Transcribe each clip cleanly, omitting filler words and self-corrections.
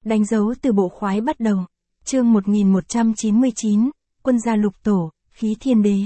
Đánh dấu từ bộ khoái bắt đầu. Chương 1199, Quân gia lục tổ, khí thiên đế.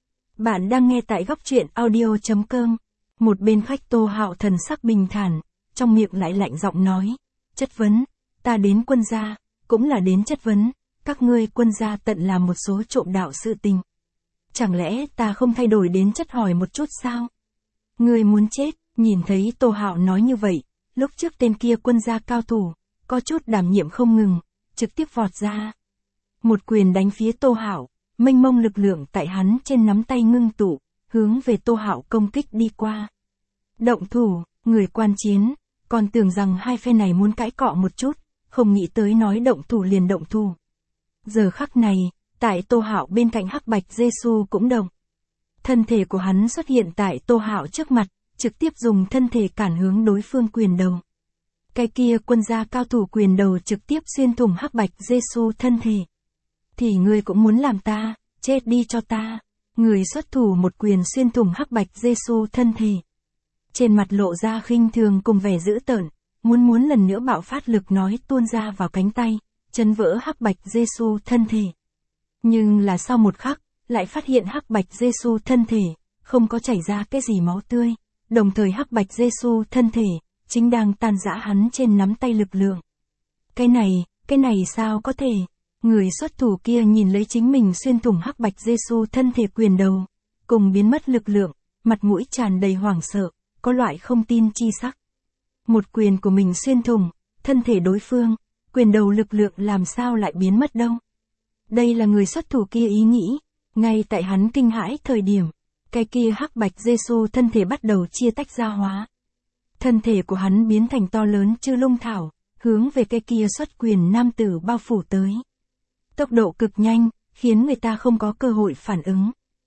Bạn đang nghe tại góc truyện audio.com. Một bên khách Tô Hạo thần sắc bình thản, trong miệng lại lạnh giọng nói. Chất vấn, ta đến quân gia, cũng là đến chất vấn, các ngươi quân gia tận làm một số trộm đạo sự tình. Chẳng lẽ ta không thay đổi đến chất hỏi một chút sao? Ngươi muốn chết, nhìn thấy Tô Hạo nói như vậy, lúc trước tên kia quân gia cao thủ, có chút đảm nhiệm không ngừng, trực tiếp vọt ra. Một quyền đánh phía Tô Hạo, mênh mông lực lượng tại hắn trên nắm tay ngưng tụ, hướng về Tô Hạo công kích đi qua. Động thủ, người quan chiến, còn tưởng rằng hai phe này muốn cãi cọ một chút, không nghĩ tới nói động thủ liền động thủ. Giờ khắc này, tại Tô Hạo bên cạnh Hắc Bạch Giê-xu cũng động. Thân thể của hắn xuất hiện tại Tô Hạo trước mặt, trực tiếp dùng thân thể cản hướng đối phương quyền đầu. Cái kia quân gia cao thủ quyền đầu trực tiếp xuyên thủng Hắc Bạch Giê-xu thân thể. Thì ngươi cũng muốn làm ta, chết đi cho ta. Người xuất thủ một quyền xuyên thủng Hắc Bạch Giê-xu thân thể. Trên mặt lộ ra khinh thường cùng vẻ dữ tợn, muốn lần nữa bạo phát lực nói tuôn ra vào cánh tay, chấn vỡ Hắc Bạch Giê-xu thân thể. Nhưng là sau một khắc, lại phát hiện Hắc Bạch Giê-xu thân thể, không có chảy ra cái gì máu tươi, đồng thời Hắc Bạch Giê-xu thân thể, chính đang tan rã hắn trên nắm tay lực lượng. Cái này sao có thể? Người xuất thủ kia nhìn lấy chính mình xuyên thủng Hắc Bạch Giê-xu thân thể quyền đầu, cùng biến mất lực lượng, mặt mũi tràn đầy hoảng sợ, có loại không tin chi sắc. Một quyền của mình xuyên thủng, thân thể đối phương, quyền đầu lực lượng làm sao lại biến mất đâu? Đây là người xuất thủ kia ý nghĩ, ngay tại hắn kinh hãi thời điểm, cái kia Hắc Bạch Giê-xu thân thể bắt đầu chia tách ra hóa. Thân thể của hắn biến thành to lớn chư lung thảo, hướng về cái kia xuất quyền nam tử bao phủ tới. Tốc độ cực nhanh, khiến người ta không có cơ hội phản ứng.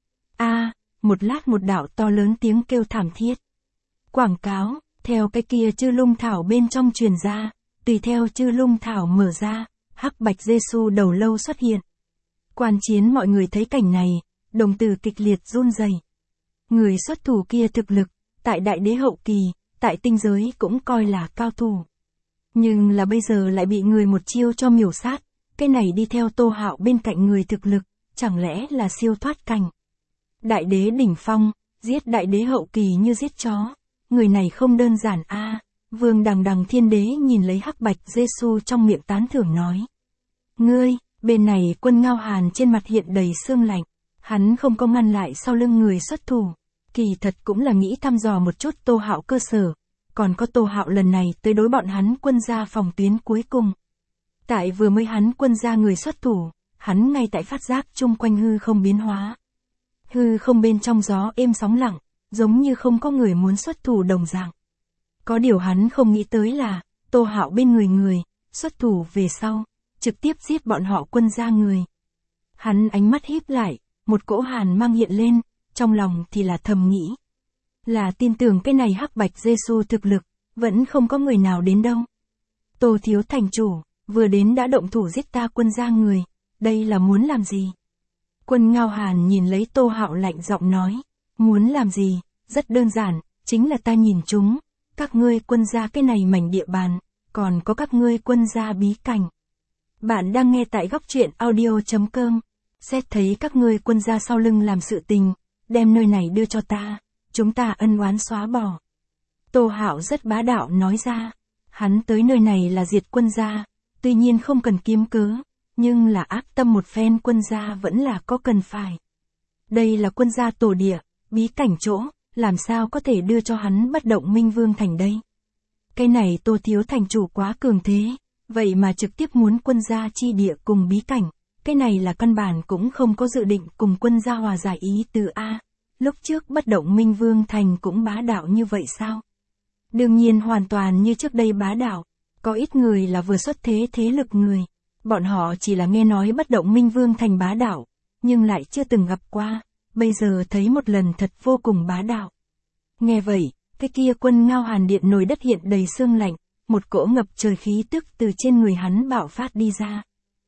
Một lát một đạo to lớn tiếng kêu thảm thiết. Quảng cáo, theo cái kia chư lung thảo bên trong truyền ra, tùy theo chư lung thảo mở ra, Hắc Bạch Giê-xu đầu lâu xuất hiện. Quan chiến mọi người thấy cảnh này, đồng tử kịch liệt run rẩy. Người xuất thủ kia thực lực, tại đại đế hậu kỳ, tại tinh giới cũng coi là cao thủ. Nhưng là bây giờ lại bị người một chiêu cho miểu sát, cái này đi theo Tô Hạo bên cạnh người thực lực, chẳng lẽ là siêu thoát cảnh. Đại đế đỉnh phong, giết đại đế hậu kỳ như giết chó, người này không đơn giản a. Vương Đằng Thiên Đế nhìn lấy Hắc Bạch Giê-xu trong miệng tán thưởng nói. Ngươi, bên này Quân Ngao Hàn trên mặt hiện đầy sương lạnh, hắn không có ngăn lại sau lưng người xuất thủ. Kỳ thật cũng là nghĩ thăm dò một chút Tô Hạo cơ sở, còn có Tô Hạo lần này tới đối bọn hắn quân gia phòng tuyến cuối cùng. Tại vừa mới hắn quân gia người xuất thủ, hắn ngay tại phát giác chung quanh hư không biến hóa. Hư không bên trong gió êm sóng lặng, giống như không có người muốn xuất thủ đồng dạng. Có điều hắn không nghĩ tới là, Tô Hạo bên người, xuất thủ về sau, trực tiếp giết bọn họ quân gia người. Hắn ánh mắt híp lại, một cỗ hàn mang hiện lên, trong lòng thì là thầm nghĩ. Là tin tưởng cái này Hắc Bạch Giê-xu thực lực, vẫn không có người nào đến đâu. Tô thiếu thành chủ, vừa đến đã động thủ giết ta quân gia người, đây là muốn làm gì? Quân Ngao Hàn nhìn lấy Tô Hạo lạnh giọng nói, muốn làm gì, rất đơn giản, chính là ta nhìn chúng, các ngươi quân gia cái này mảnh địa bàn, còn có các ngươi quân gia bí cảnh. Bạn đang nghe tại góc truyện audio.com, xét thấy các ngươi quân gia sau lưng làm sự tình, đem nơi này đưa cho ta, chúng ta ân oán xóa bỏ. Tô Hạo rất bá đạo nói ra, hắn tới nơi này là diệt quân gia, tuy nhiên không cần kiếm cớ, nhưng là ác tâm một phen quân gia vẫn là có cần phải. Đây là quân gia tổ địa, bí cảnh chỗ, làm sao có thể đưa cho hắn bất động minh vương thành đây. Cái này Tô thiếu thành chủ quá cường thế, vậy mà trực tiếp muốn quân gia chi địa cùng bí cảnh, cái này là căn bản cũng không có dự định cùng quân gia hòa giải ý từ A. Lúc trước bất động minh vương thành cũng bá đạo như vậy sao? Đương nhiên hoàn toàn như trước đây bá đạo, có ít người là vừa xuất thế thế lực người, bọn họ chỉ là nghe nói bất động minh vương thành bá đạo, nhưng lại chưa từng gặp qua, bây giờ thấy một lần thật vô cùng bá đạo. Nghe vậy, cái kia Quân Ngao Hàn điện nồi đất hiện đầy sương lạnh, một cỗ ngập trời khí tức từ trên người hắn bạo phát đi ra.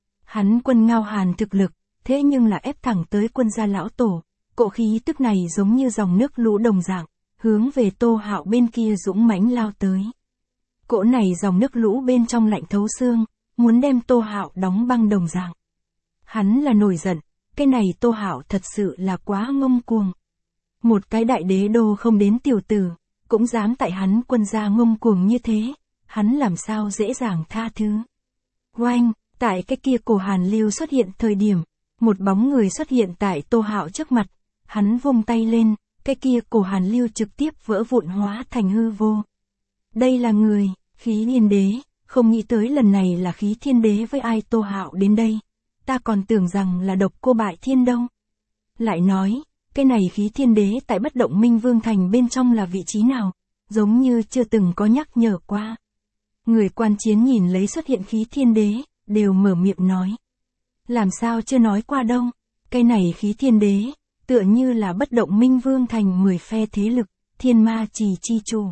Hắn Quân Ngao Hàn thực lực, thế nhưng là ép thẳng tới quân gia lão tổ, cỗ khí tức này giống như dòng nước lũ đồng dạng, hướng về Tô Hạo bên kia dũng mãnh lao tới. Cỗ này dòng nước lũ bên trong lạnh thấu xương, muốn đem Tô Hạo đóng băng đồng dạng. Hắn là nổi giận, cái này Tô Hạo thật sự là quá ngông cuồng. Một cái đại đế đô không đến tiểu tử, cũng dám tại hắn quân gia ngông cuồng như thế, hắn làm sao dễ dàng tha thứ. Oanh, tại cái kia cổ Hàn Lưu xuất hiện thời điểm, một bóng người xuất hiện tại Tô Hạo trước mặt, hắn vung tay lên, cái kia cổ Hàn Lưu trực tiếp vỡ vụn hóa thành hư vô. Đây là người, Khí Thiên Đế, không nghĩ tới lần này là Khí Thiên Đế với ai Tô Hạo đến đây, ta còn tưởng rằng là Độc Cô Bại Thiên đâu. Lại nói, cái này Khí Thiên Đế tại Bất Động Minh Vương Thành bên trong là vị trí nào, giống như chưa từng có nhắc nhở qua. Người quan chiến nhìn lấy xuất hiện Khí Thiên Đế, đều mở miệng nói. Làm sao chưa nói qua đâu, cái này Khí Thiên Đế, tựa như là Bất Động Minh Vương Thành 10 phe thế lực, Thiên Ma Trì chi chủ.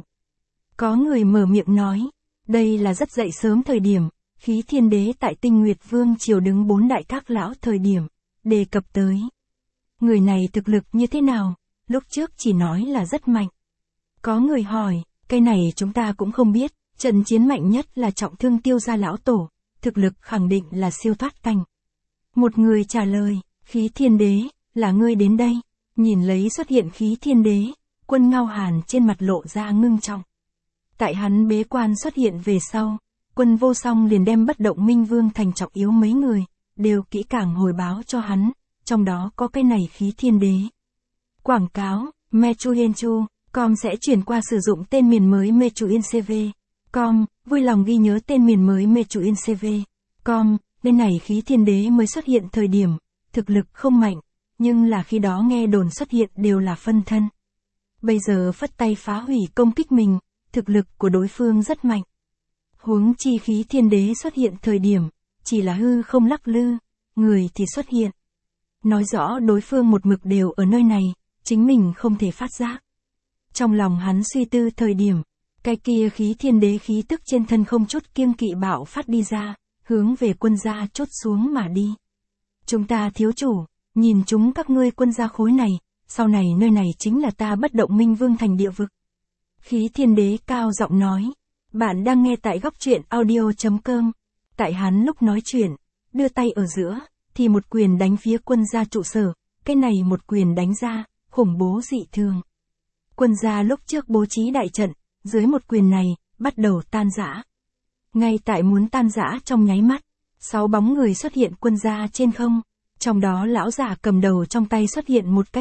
Có người mở miệng nói, đây là rất dậy sớm thời điểm, Khí Thiên Đế tại Tinh Nguyệt Vương triều đứng 4 đại các lão thời điểm, đề cập tới. Người này thực lực như thế nào, lúc trước chỉ nói là rất mạnh. Có người hỏi, cái này chúng ta cũng không biết, trận chiến mạnh nhất là trọng thương Tiêu gia lão tổ, thực lực khẳng định là siêu thoát cảnh. Một người trả lời, Khí Thiên Đế, là ngươi đến đây, nhìn lấy xuất hiện Khí Thiên Đế, Quân Ngao Hàn trên mặt lộ ra ngưng trọng. Tại hắn bế quan xuất hiện về sau, Quân Vô Song liền đem Bất Động Minh Vương Thành trọng yếu mấy người, đều kỹ càng hồi báo cho hắn, trong đó có cái này Khí Thiên Đế. Quảng cáo, Mechuyenchu.com sẽ chuyển qua sử dụng tên miền mới Mechuyencv.com, vui lòng ghi nhớ tên miền mới Mechuyencv.com, bên này Khí Thiên Đế mới xuất hiện thời điểm, thực lực không mạnh, nhưng là khi đó nghe đồn xuất hiện đều là phân thân. Bây giờ phất tay phá hủy công kích mình, thực lực của đối phương rất mạnh. Huống chi Khí Thiên Đế xuất hiện thời điểm, chỉ là hư không lắc lư, người thì xuất hiện. Nói rõ đối phương một mực đều ở nơi này, chính mình không thể phát giác. Trong lòng hắn suy tư thời điểm, cái kia Khí Thiên Đế khí tức trên thân không chút kiêng kỵ bạo phát đi ra, hướng về quân gia chốt xuống mà đi. Chúng ta thiếu chủ, nhìn chúng các ngươi quân gia khối này, sau này nơi này chính là ta Bất Động Minh Vương Thành địa vực. Khí Thiên Đế cao giọng nói, bạn đang nghe tại góc truyện audio.com. Tại hắn lúc nói chuyện, đưa tay ở giữa, thì một quyền đánh phía quân gia trụ sở, cái này một quyền đánh ra, khủng bố dị thường. Quân gia lúc trước bố trí đại trận, dưới một quyền này, bắt đầu tan rã. Ngay tại muốn tan rã trong nháy mắt, 6 bóng người xuất hiện quân gia trên không, trong đó lão giả cầm đầu trong tay xuất hiện một cái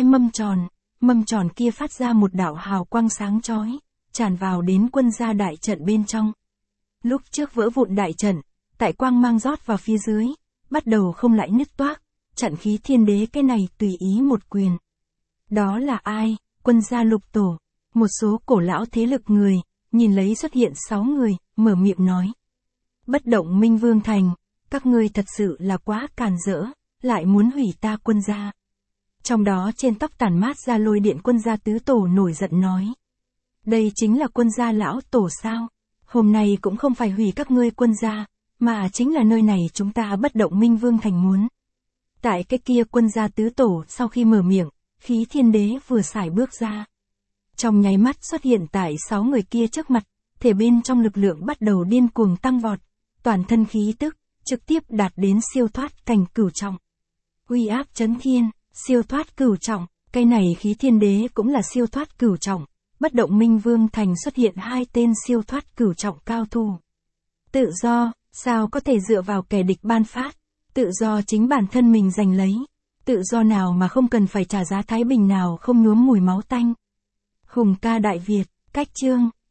mâm tròn kia phát ra một đạo hào quang sáng chói, tràn vào đến quân gia đại trận bên trong. Lúc trước vỡ vụn đại trận, tại quang mang rót vào phía dưới, bắt đầu không lại nứt toác, chặn Khí Thiên Đế cái này tùy ý một quyền. Đó là ai? Quân gia Lục Tổ, một số cổ lão thế lực người, nhìn lấy xuất hiện 6 người, mở miệng nói. Bất Động Minh Vương Thành, các ngươi thật sự là quá càn rỡ, lại muốn hủy ta quân gia. Trong đó trên tóc tản mát ra Lôi Điện quân gia tứ tổ nổi giận nói. Đây chính là quân gia lão tổ sao? Hôm nay cũng không phải hủy các ngươi quân gia, mà chính là nơi này chúng ta Bất Động Minh Vương Thành muốn. Tại cái kia quân gia tứ tổ sau khi mở miệng, Khí Thiên Đế vừa xài bước ra. Trong nháy mắt xuất hiện tại 6 người kia trước mặt, thể bên trong lực lượng bắt đầu điên cuồng tăng vọt, toàn thân khí tức, trực tiếp đạt đến siêu thoát cảnh cửu trọng. Uy áp chấn thiên, siêu thoát cửu trọng, cái này Khí Thiên Đế cũng là siêu thoát cửu trọng. Bất Động Minh Vương Thành xuất hiện 2 tên siêu thoát cửu trọng cao thủ. Tự do, sao có thể dựa vào kẻ địch ban phát, tự do chính bản thân mình giành lấy, tự do nào mà không cần phải trả giá thái bình nào không nhuốm mùi máu tanh. Hùng ca Đại Việt, cách chương,